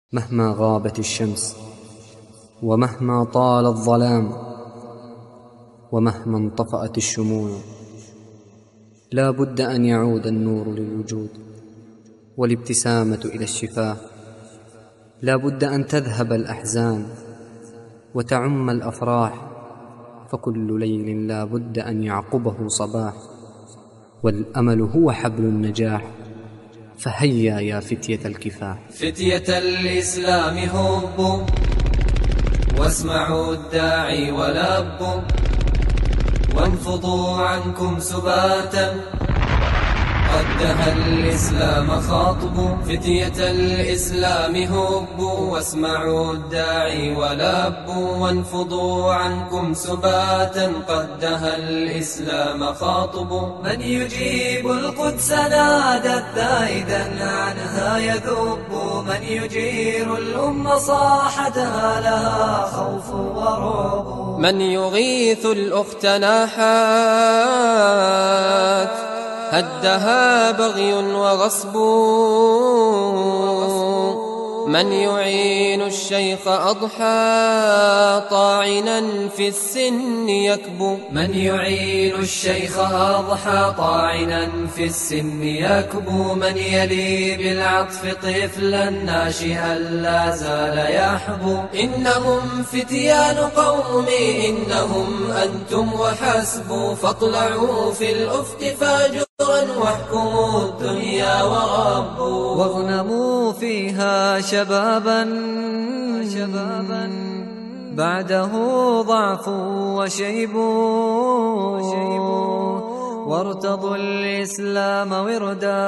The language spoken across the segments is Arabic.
مهما غابت الشمس، ومهما طال الظلام، ومهما انطفأت الشموع، لا بد أن يعود النور للوجود، والابتسامة إلى الشفاه. لا بد أن تذهب الأحزان وتعم الأفراح، فكل ليل لا بد أن يعقبه صباح، والأمل هو حبل النجاح. فهيا يا فتية الكفاح. فتية الإسلام هبوا واسمعوا الداعي ولبوا، وانفضوا عنكم سباتا قد دها الإسلام خاطبوا. فتية الإسلام هبوا واسمعوا الداعي ولبوا، وانفضوا عنكم سباتا قد دها الإسلام خاطبوا. من يجيب القدس نادت ذائدا عنها يذب، من يجير الأم صاحتها لها خوف ورعب. من يغيث الأخت ناحات هدها بغي وغصب، من يعين الشيخ أضحى طاعنا في السن يكبو. من يعين الشيخ أضحى طاعنا في السن يكبو. من يلي بالعطف طفلا ناشئا لا زال يحبو. إنهم فتيان قومي إنهم أنتم وحسبوا، فاطلعوا في الأفق فاجرا واحكموا الدنيا وربوا. واغنموا فيها شبابا بعده ضعف وشيب، وارتضوا الإسلام وردا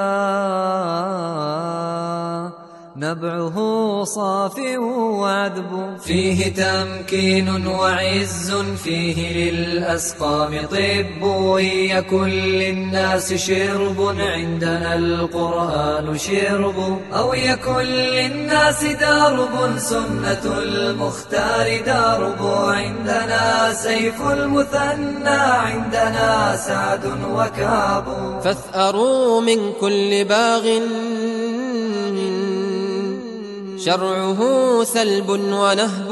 نبعه صاف وعذب. فيه تمكين وعز فيه للأسقام طب، يكن للناس شرب عندنا القرآن شرب. أو يكن للناس درب سنة المختار درب، عندنا سيف المثنى عندنا سعد وكعب. فاثأروا من كل باغ شرعه سلب ونهب،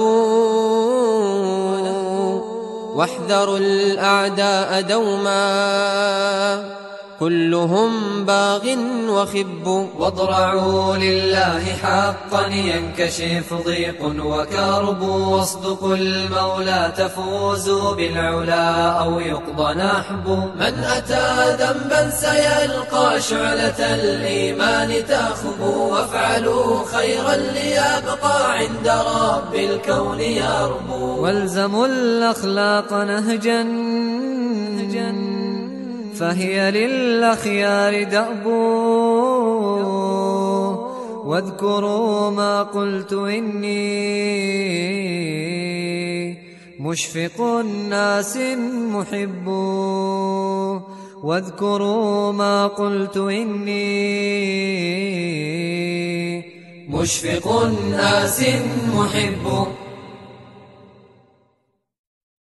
واحذروا الأعداء دوما كلهم باغ وخب. واضرعوا لله حقا ينكشف ضيق وكرب، واصدقوا المولى تفوزوا بالعلا أو يقضى نحب. من أتى ذنبا سيلقى شعلة الإيمان تخبو، وافعلوا خيرا ليبقى عند رب الكون يربو. والزموا الأخلاق نهجا فهي للأخيار دأب، واذكروا ما قلت إني مشفق الناس محب. واذكروا ما قلت إني مشفق الناس محب.